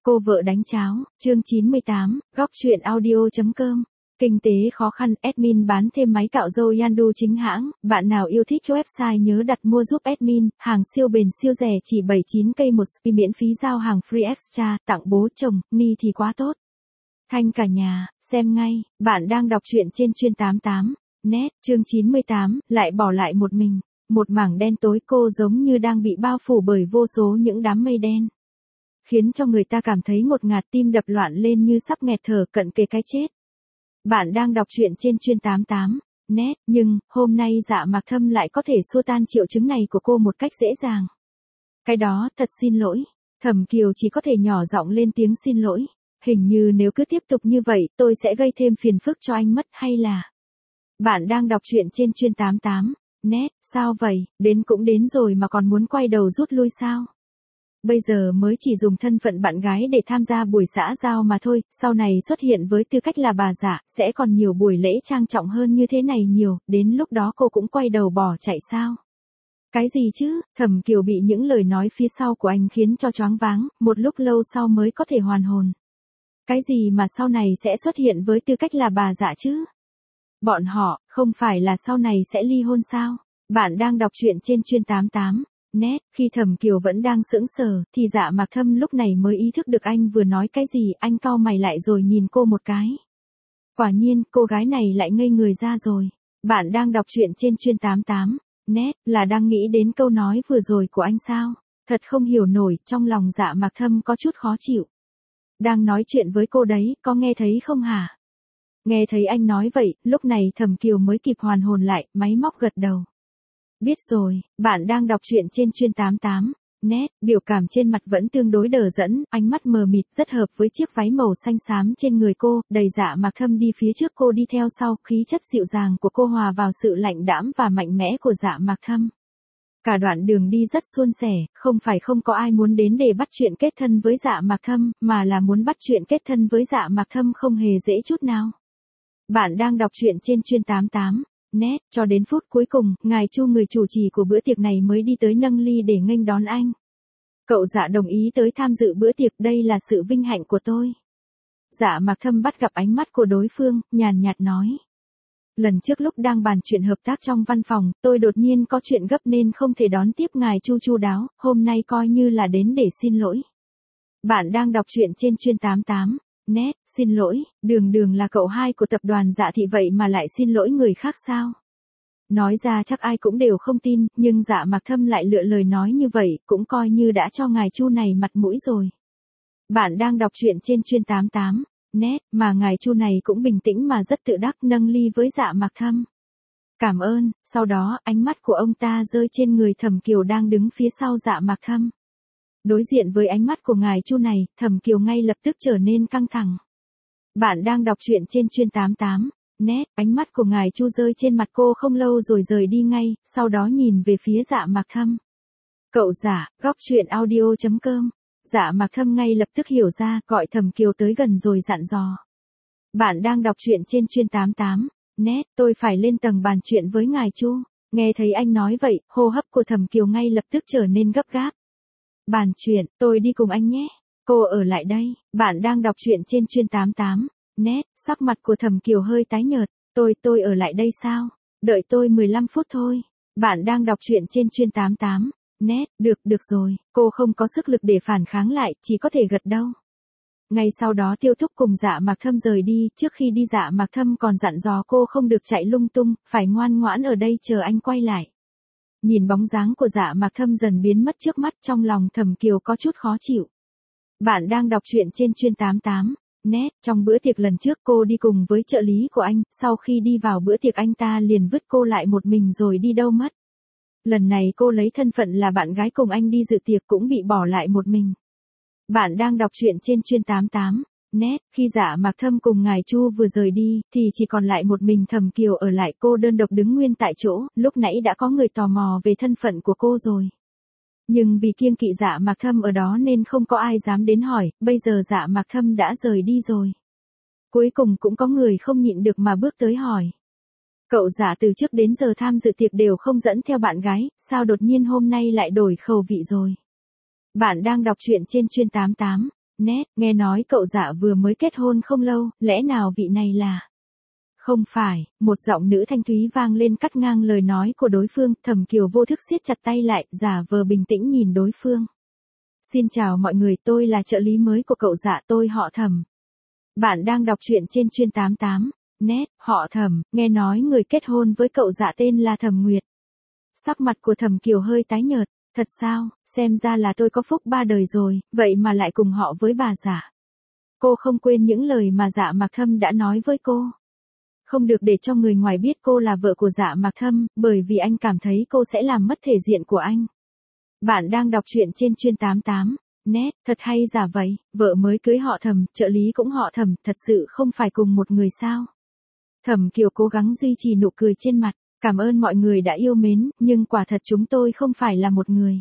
Cô vợ đánh cháo, chương 98, góc truyện audio.com. Kinh tế khó khăn, admin bán thêm máy cạo râu Yandu chính hãng, bạn nào yêu thích website nhớ đặt mua giúp admin, hàng siêu bền siêu rẻ chỉ 79k một spi miễn phí giao hàng free extra, tặng bố chồng, ni thì quá tốt. Thanh cả nhà, xem ngay, bạn đang đọc truyện trên chuyên 88, net, chương 98, lại bỏ lại một mình, một mảng đen tối cô giống như đang bị bao phủ bởi vô số những đám mây đen. Khiến cho người ta cảm thấy ngột ngạt tim đập loạn lên như sắp nghẹt thở cận kề cái chết. Bạn đang đọc truyện trên chuyên 88, net, nhưng, hôm nay Dạ Mạc Thâm lại có thể xua tan triệu chứng này của cô một cách dễ dàng. Cái đó, thật xin lỗi. Thẩm Kiều chỉ có thể nhỏ giọng lên tiếng xin lỗi. Hình như nếu cứ tiếp tục như vậy, tôi sẽ gây thêm phiền phức cho anh mất hay là... Bạn đang đọc truyện trên chuyên 88, net, sao vậy, đến cũng đến rồi mà còn muốn quay đầu rút lui sao? Bây giờ mới chỉ dùng thân phận bạn gái để tham gia buổi xã giao mà thôi, sau này xuất hiện với tư cách là bà Dạ, sẽ còn nhiều buổi lễ trang trọng hơn như thế này nhiều, đến lúc đó cô cũng quay đầu bỏ chạy sao? Cái gì chứ, Thẩm Kiều bị những lời nói phía sau của anh khiến cho choáng váng, một lúc lâu sau mới có thể hoàn hồn. Cái gì mà sau này sẽ xuất hiện với tư cách là bà Dạ chứ? Bọn họ, không phải là sau này sẽ ly hôn sao? Bạn đang đọc truyện trên chuyên 88. Nét, khi Thẩm Kiều vẫn đang sững sờ, thì Dạ Mạc Thâm lúc này mới ý thức được anh vừa nói cái gì, anh cau mày lại rồi nhìn cô một cái. Quả nhiên, cô gái này lại ngây người ra rồi. Bạn đang đọc truyện trên chuyên 88, nét, là đang nghĩ đến câu nói vừa rồi của anh sao? Thật không hiểu nổi, trong lòng Dạ Mạc Thâm có chút khó chịu. Đang nói chuyện với cô đấy, có nghe thấy không hả? Nghe thấy anh nói vậy, lúc này Thẩm Kiều mới kịp hoàn hồn lại, máy móc gật đầu. Biết rồi, bạn đang đọc truyện trên chuyên 88, net, biểu cảm trên mặt vẫn tương đối đờ đẫn, ánh mắt mờ mịt rất hợp với chiếc váy màu xanh xám trên người cô, đầy Dạ Mạc Thâm đi phía trước cô đi theo sau, khí chất dịu dàng của cô hòa vào sự lạnh đãm và mạnh mẽ của Dạ Mạc Thâm. Cả đoạn đường đi rất suôn sẻ, không phải không có ai muốn đến để bắt chuyện kết thân với Dạ Mạc Thâm, mà là muốn bắt chuyện kết thân với Dạ Mạc Thâm không hề dễ chút nào. Bạn đang đọc truyện trên chuyên 88. Nét, cho đến phút cuối cùng, ngài Chu người chủ trì của bữa tiệc này mới đi tới nâng ly để nghênh đón anh. Cậu Dạ đồng ý tới tham dự bữa tiệc, đây là sự vinh hạnh của tôi. Dạ Mạc Thâm bắt gặp ánh mắt của đối phương, nhàn nhạt nói. Lần trước lúc đang bàn chuyện hợp tác trong văn phòng, tôi đột nhiên có chuyện gấp nên không thể đón tiếp ngài Chu chu đáo, hôm nay coi như là đến để xin lỗi. Bạn đang đọc truyện trên chuyên 88. Nét, xin lỗi, đường là cậu hai của tập đoàn Dạ Thị vậy mà lại xin lỗi người khác sao? Nói ra chắc ai cũng đều không tin, nhưng Dạ Mạc Thâm lại lựa lời nói như vậy, cũng coi như đã cho ngài Chu này mặt mũi rồi. Bạn đang đọc truyện trên chuyên 88, nét, mà ngài Chu này cũng bình tĩnh mà rất tự đắc nâng ly với Dạ Mạc Thâm. Cảm ơn, sau đó, ánh mắt của ông ta rơi trên người Thẩm Kiều đang đứng phía sau Dạ Mạc Thâm. Đối diện với ánh mắt của ngài Chu này, Thẩm Kiều ngay lập tức trở nên căng thẳng. Bạn đang đọc truyện trên chuyên 88, net, ánh mắt của ngài Chu rơi trên mặt cô không lâu rồi rời đi ngay, sau đó nhìn về phía Dạ Mạc Thâm. Cậu Dạ, góc truyện audio.com. Dạ Mạc Thâm ngay lập tức hiểu ra, gọi Thẩm Kiều tới gần rồi dặn dò. Bạn đang đọc truyện trên chuyên 88, net, tôi phải lên tầng bàn chuyện với ngài Chu. Nghe thấy anh nói vậy, hô hấp của Thẩm Kiều ngay lập tức trở nên gấp gáp. Bàn chuyện, tôi đi cùng anh nhé. Cô ở lại đây. Bạn đang đọc truyện trên chuyên 88, net, sắc mặt của Thẩm Kiều hơi tái nhợt. Tôi ở lại đây sao? Đợi tôi 15 phút thôi. Bạn đang đọc truyện trên chuyên 88, net, được rồi. Cô không có sức lực để phản kháng lại, chỉ có thể gật đầu. Ngay sau đó Tiêu Thúc cùng Dạ Mạc Thâm rời đi, trước khi đi Dạ Mạc Thâm còn dặn dò cô không được chạy lung tung, phải ngoan ngoãn ở đây chờ anh quay lại. Nhìn bóng dáng của Dạ Mạc Thâm dần biến mất trước mắt, trong lòng Thẩm Kiều có chút khó chịu. Bạn đang đọc truyện trên chuyên 88, net, trong bữa tiệc lần trước cô đi cùng với trợ lý của anh, sau khi đi vào bữa tiệc anh ta liền vứt cô lại một mình rồi đi đâu mất. Lần này cô lấy thân phận là bạn gái cùng anh đi dự tiệc cũng bị bỏ lại một mình. Bạn đang đọc truyện trên chuyên 88, net, khi Dạ Mạc Thâm cùng ngài Chu vừa rời đi, thì chỉ còn lại một mình Thẩm Kiều ở lại, cô đơn độc đứng nguyên tại chỗ, lúc nãy đã có người tò mò về thân phận của cô rồi. Nhưng vì kiêng kỵ Dạ Mạc Thâm ở đó nên không có ai dám đến hỏi, bây giờ Dạ Mạc Thâm đã rời đi rồi. Cuối cùng cũng có người không nhịn được mà bước tới hỏi. Cậu Dạ từ trước đến giờ tham dự tiệc đều không dẫn theo bạn gái, sao đột nhiên hôm nay lại đổi khẩu vị rồi? Bạn đang đọc truyện trên chuyên 88, Nét, nghe nói cậu Dạ vừa mới kết hôn không lâu, lẽ nào vị này là... Không phải, một giọng nữ thanh thúy vang lên cắt ngang lời nói của đối phương, Thẩm Kiều vô thức siết chặt tay lại, giả vờ bình tĩnh nhìn đối phương. Xin chào mọi người, tôi là trợ lý mới của cậu Dạ, tôi họ Thẩm. Bạn đang đọc truyện trên Chuyên 88. Nét, họ Thẩm, nghe nói người kết hôn với cậu Dạ tên là Thẩm Nguyệt. Sắc mặt của Thẩm Kiều hơi tái nhợt, thật sao, xem ra là tôi có phúc ba đời rồi, vậy mà lại cùng họ với bà Dạ. Cô không quên những lời mà Dạ Mạc Thâm đã nói với cô. Không được để cho người ngoài biết cô là vợ của Dạ Mạc Thâm, bởi vì anh cảm thấy cô sẽ làm mất thể diện của anh. Bạn đang đọc truyện trên Chuyên 88. Nét, thật hay giả vậy, vợ mới cưới họ Thẩm, trợ lý cũng họ Thẩm, thật sự không phải cùng một người sao? Thẩm Kiều cố gắng duy trì nụ cười trên mặt, cảm ơn mọi người đã yêu mến, nhưng quả thật chúng tôi không phải là một người.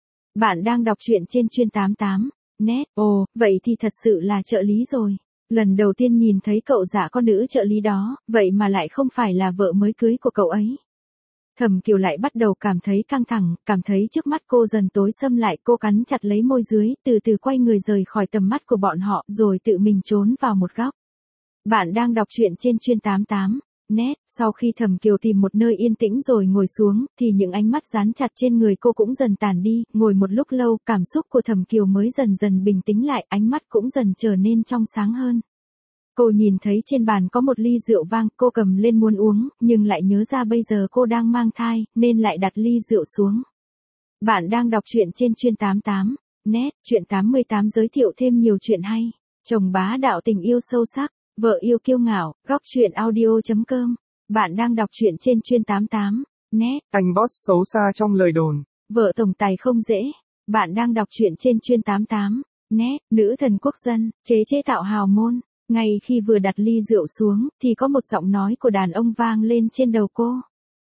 Bạn đang đọc truyện trên Chuyên 88. Nét, ồ, vậy thì thật sự là trợ lý rồi. Lần đầu tiên nhìn thấy cậu Dạ con nữ trợ lý đó, vậy mà lại không phải là vợ mới cưới của cậu ấy. Thẩm Kiều lại bắt đầu cảm thấy căng thẳng, cảm thấy trước mắt cô dần tối sầm lại, cô cắn chặt lấy môi dưới, từ từ quay người rời khỏi tầm mắt của bọn họ, rồi tự mình trốn vào một góc. Bạn đang đọc truyện trên Chuyên 88. Nét, sau khi Thẩm Kiều tìm một nơi yên tĩnh rồi ngồi xuống, thì những ánh mắt dán chặt trên người cô cũng dần tàn đi, ngồi một lúc lâu, cảm xúc của Thẩm Kiều mới dần dần bình tĩnh lại, ánh mắt cũng dần trở nên trong sáng hơn. Cô nhìn thấy trên bàn có một ly rượu vang, cô cầm lên muốn uống, nhưng lại nhớ ra bây giờ cô đang mang thai, nên lại đặt ly rượu xuống. Bạn đang đọc truyện trên Chuyên 88. Nét, Truyện 88 giới thiệu thêm nhiều chuyện hay. Chồng bá đạo tình yêu sâu sắc, vợ yêu kiêu ngạo, góc truyện audio.com. Bạn đang đọc truyện trên Chuyên 88. Nét, anh boss xấu xa trong lời đồn. vợ tổng tài không dễ. Bạn đang đọc truyện trên Chuyên 88. Nét, nữ thần quốc dân, chế tạo hào môn. Ngay khi vừa đặt ly rượu xuống, thì có một giọng nói của đàn ông vang lên trên đầu cô.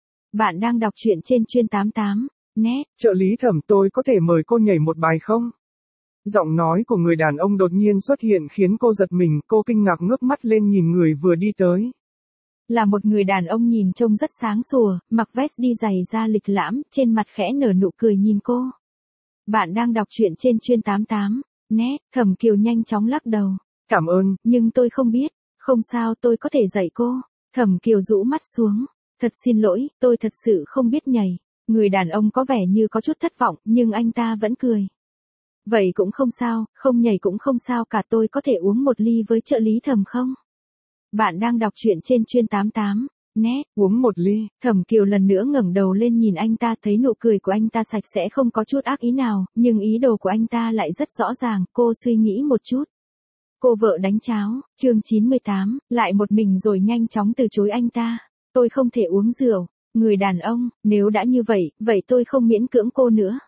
Bạn đang đọc truyện trên Chuyên 88. Nét, Trợ lý Thẩm, tôi có thể mời cô nhảy một bài không? Giọng nói của người đàn ông đột nhiên xuất hiện khiến cô giật mình, cô kinh ngạc ngước mắt lên nhìn người vừa đi tới. là một người đàn ông nhìn trông rất sáng sủa, mặc vest đi giày da lịch lãm, trên mặt khẽ nở nụ cười nhìn cô. Bạn đang đọc truyện trên Chuyên 88. Nét, Thẩm Kiều nhanh chóng lắc đầu. Cảm ơn. Nhưng tôi không biết. Không sao, tôi có thể dạy cô. Thẩm Kiều rũ mắt xuống. Thật xin lỗi, tôi thật sự không biết nhảy. Người đàn ông có vẻ như có chút thất vọng, nhưng anh ta vẫn cười. Vậy cũng không sao, không nhảy cũng không sao cả, tôi có thể uống một ly với trợ lý Thẩm không? Bạn đang đọc truyện trên Chuyên 88. Nét, Uống một ly. Thẩm Kiều lần nữa ngẩng đầu lên nhìn anh ta, thấy nụ cười của anh ta sạch sẽ không có chút ác ý nào, nhưng ý đồ của anh ta lại rất rõ ràng, cô suy nghĩ một chút. Cô vợ đánh cháo, chương 98, lại một mình rồi nhanh chóng từ chối anh ta. Tôi không thể uống rượu. Người đàn ông, nếu đã như vậy, vậy tôi không miễn cưỡng cô nữa.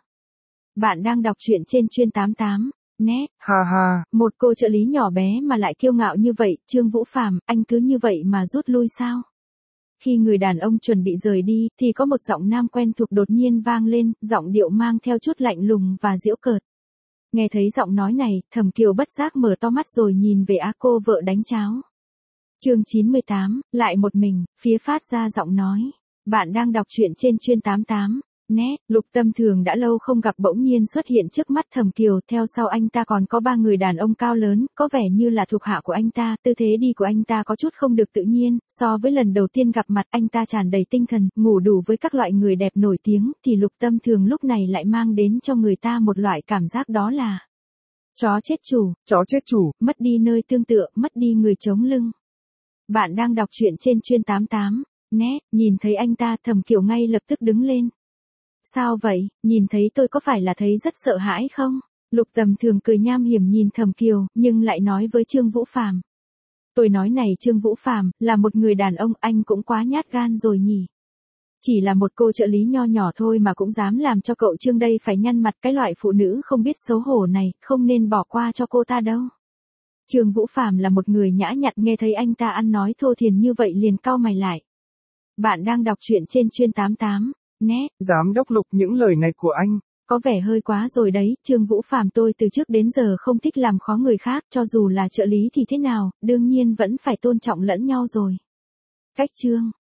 Bạn đang đọc truyện trên Chuyên 88. Nét, Ha ha. một cô trợ lý nhỏ bé mà lại kiêu ngạo như vậy, Trương Vũ Phàm, anh cứ như vậy mà rút lui sao? Khi người đàn ông chuẩn bị rời đi, thì có một giọng nam quen thuộc đột nhiên vang lên, giọng điệu mang theo chút lạnh lùng và giễu cợt. Nghe thấy giọng nói này, Thẩm Kiều bất giác mở to mắt rồi nhìn về cô vợ đánh cháo. Chương 98, lại một mình, phía phát ra giọng nói. Bạn đang đọc truyện trên Chuyên 88. Nét, Lục Tâm Thường đã lâu không gặp bỗng nhiên xuất hiện trước mắt Thẩm Kiều, theo sau anh ta còn có ba người đàn ông cao lớn, có vẻ như là thuộc hạ của anh ta, tư thế đi của anh ta có chút không được tự nhiên, so với lần đầu tiên gặp mặt anh ta tràn đầy tinh thần, ngủ đủ với các loại người đẹp nổi tiếng, thì Lục Tâm Thường lúc này lại mang đến cho người ta một loại cảm giác đó là chó chết chủ, mất đi nơi tương tựa, mất đi người chống lưng. Bạn đang đọc truyện trên Chuyên 88. Nét, nhìn thấy anh ta, Thẩm Kiều ngay lập tức đứng lên. Sao vậy, nhìn thấy tôi có phải là thấy rất sợ hãi không? Lục Tầm Thường cười nham hiểm nhìn Thẩm Kiều, nhưng lại nói với Trương Vũ Phàm. Tôi nói này Trương Vũ Phàm, là một người đàn ông, anh cũng quá nhát gan rồi nhỉ. Chỉ là một cô trợ lý nho nhỏ thôi mà cũng dám làm cho cậu Trương đây phải nhăn mặt, cái loại phụ nữ không biết xấu hổ này, không nên bỏ qua cho cô ta đâu. Trương Vũ Phàm là một người nhã nhặn, nghe thấy anh ta ăn nói thô thiển như vậy liền cau mày lại. Bạn đang đọc truyện trên Chuyên 88. Nét, Giám đốc Lục, những lời này của anh có vẻ hơi quá rồi đấy, Trương Vũ Phàm, tôi từ trước đến giờ không thích làm khó người khác, cho dù là trợ lý thì thế nào, đương nhiên vẫn phải tôn trọng lẫn nhau rồi. Cách Trương,